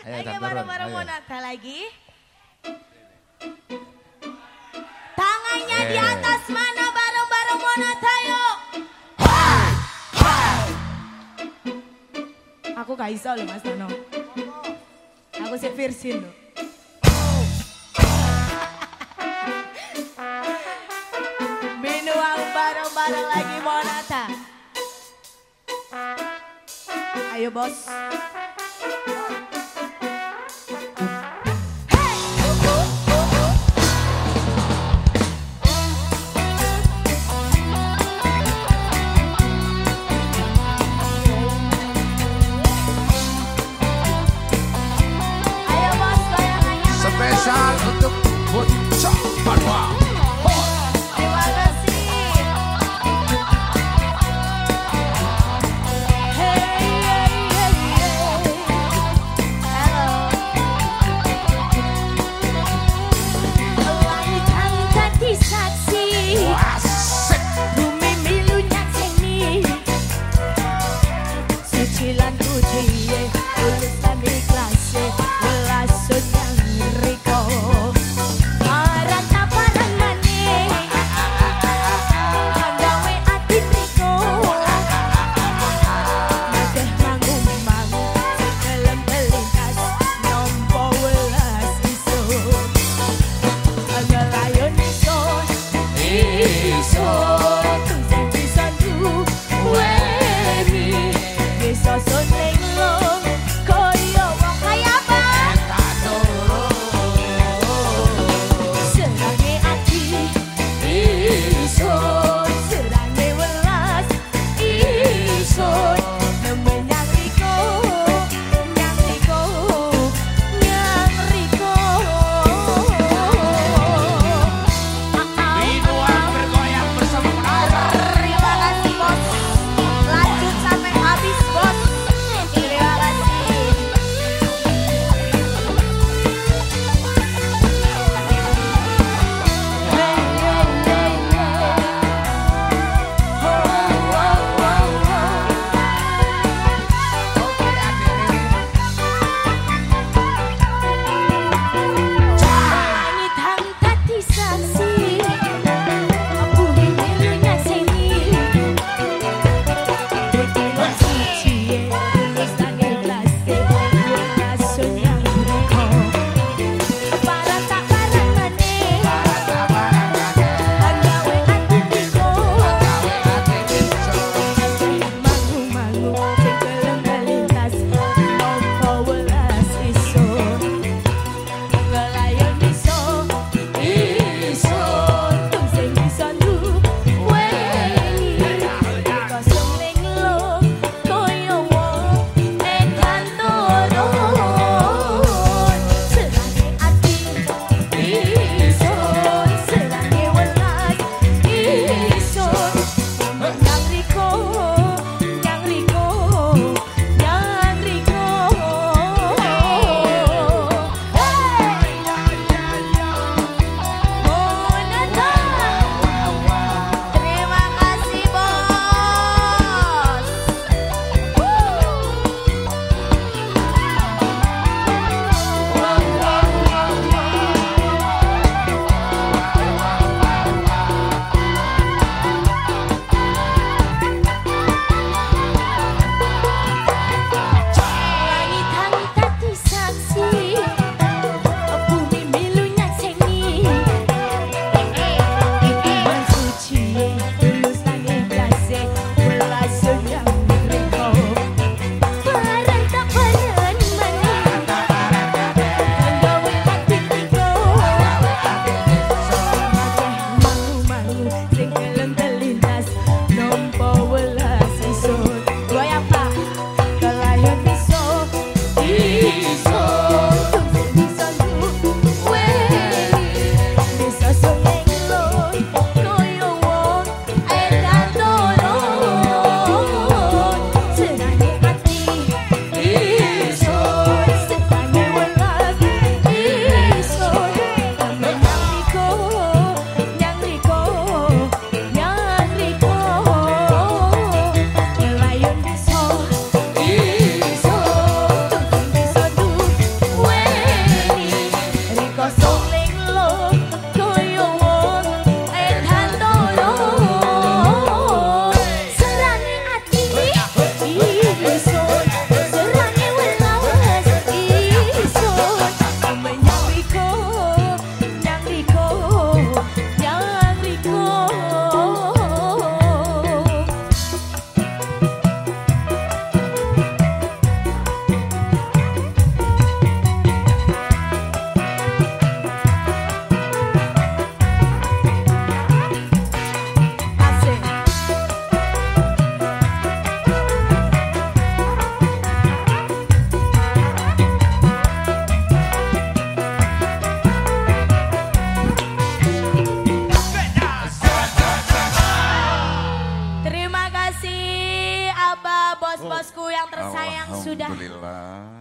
Ayo Ayo dan turun. bareng-bareng Ayo. Monata lagi. Tangannya di Eh. atas mana bareng-bareng Monata yuk. Aku gak iso loh Mas Dono. Aku si Virsin loh. Minuang bareng-bareng lagi Monata. Ayo bos. Ayo bos goyangannya. Spesial untuk Bocah Panwa. Terima kasih. Hey, hey, hey, hey. Halo. Langkah tadi saksi. Asik. Bumi milunya seni. Sucilan kuciye. Tulisan ikhlas. Welasun yang riko. Arang taparan maning. Gawe ati triko. Madeh mangumang. Sekelem melintas. Nompo welas isun. Agalayon isun. Isun. Tungsen pisan du. Weni. Bisa soneng long. Koy Ah.